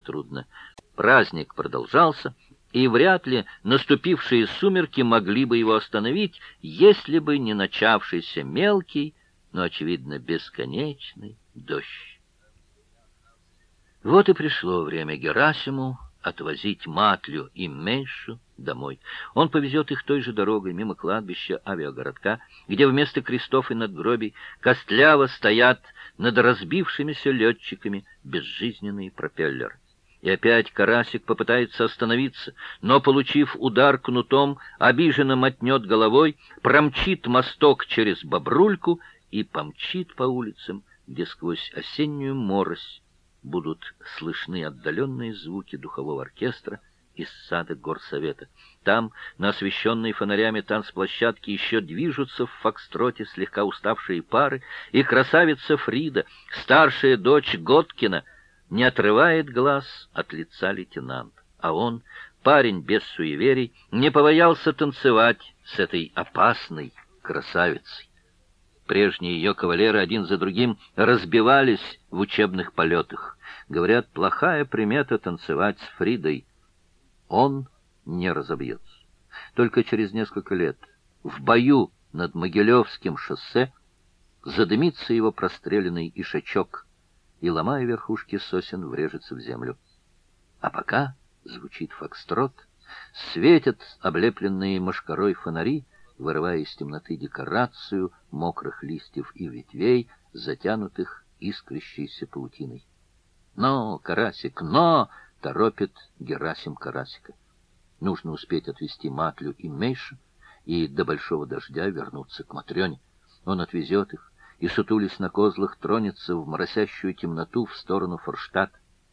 трудно. Праздник продолжался, и вряд ли наступившие сумерки могли бы его остановить, если бы не начавшийся мелкий, но, очевидно, бесконечный дождь. Вот и пришло время Герасиму отвозить Матлю и Мейшу домой. Он повезет их той же дорогой мимо кладбища авиагородка, где вместо крестов и надгробий костляво стоят над разбившимися летчиками безжизненные пропеллеры. И опять Карасик попытается остановиться, но, получив удар кнутом, обиженно мотнет головой, промчит мосток через Бобрульку и помчит по улицам, где сквозь осеннюю морось будут слышны отдаленные звуки духового оркестра из сада горсовета. Там, на освещенной фонарями танцплощадке, еще движутся в фокстроте слегка уставшие пары, и красавица Фрида, старшая дочь Готкина, не отрывает глаз от лица лейтенанта. А он, парень без суеверий, не побоялся танцевать с этой опасной красавицей. Прежние ее кавалеры один за другим разбивались в учебных полетах. Говорят, плохая примета танцевать с Фридой. Он не разобьется. Только через несколько лет, в бою над Могилевским шоссе, задымится его простреленный ишачок, и, ломая верхушки сосен, врежется в землю. А пока звучит фокстрот, светят облепленные мошкарой фонари, вырывая из темноты декорацию мокрых листьев и ветвей, затянутых искрящейся паутиной. «Но, Карасик, но!» — торопит Герасим Карасика. Нужно успеть отвезти Матлю и Мейшу и до большого дождя вернуться к Матрёне. Он отвезет их, и, сутулясь на козлах, тронется в моросящую темноту в сторону Форштадта.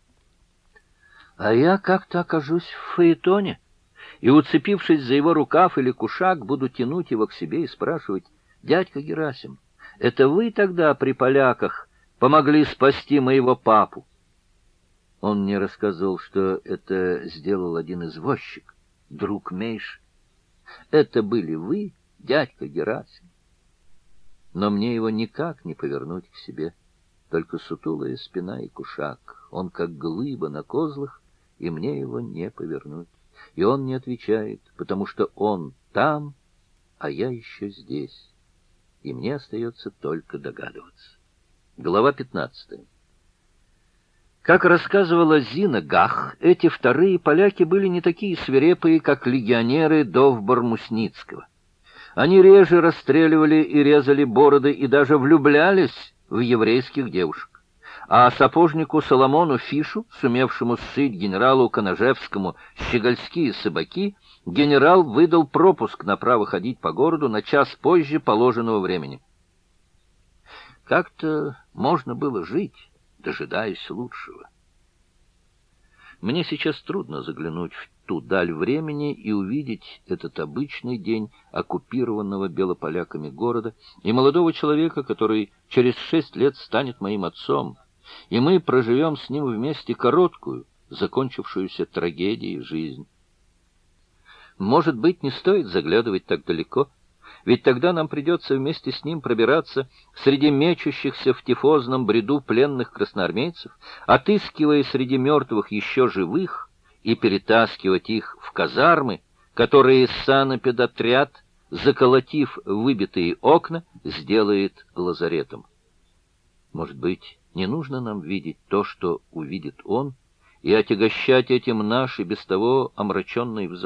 А я как-то окажусь в фаэтоне, и, уцепившись за его рукав или кушак, буду тянуть его к себе и спрашивать: «Дядька Герасим, это вы тогда при поляках помогли спасти моего папу?» Он мне рассказывал, что это сделал один извозчик, друг Мейш. Это были вы, дядька Герасим? Но мне его никак не повернуть к себе, только сутулая спина и кушак. Он как глыба на козлах, и мне его не повернуть. И он не отвечает, потому что он там, а я еще здесь. И мне остается только догадываться. Глава 15. Как рассказывала Зина Гах, эти вторые поляки были не такие свирепые, как легионеры Довбор-Мусницкого. Они реже расстреливали и резали бороды и даже влюблялись в еврейских девушек. А сапожнику Соломону Фишу, сумевшему сшить генералу Коножевскому щегольские сабаки, генерал выдал пропуск на право ходить по городу на час позже положенного времени. Как-то можно было жить, дожидаясь лучшего. Мне сейчас трудно заглянуть в ту даль времени и увидеть этот обычный день оккупированного белополяками города и молодого человека, который через 6 лет станет моим отцом, и мы проживем с ним вместе короткую, закончившуюся трагедией жизнь. Может быть, не стоит заглядывать так далеко, ведь тогда нам придется вместе с ним пробираться среди мечущихся в тифозном бреду пленных красноармейцев, отыскивая среди мертвых еще живых и перетаскивать их в казармы, которые санэпидотряд, заколотив выбитые окна, сделает лазаретом. Может быть, не нужно нам видеть то, что увидит он, и отягощать этим наш и без того омраченный взор?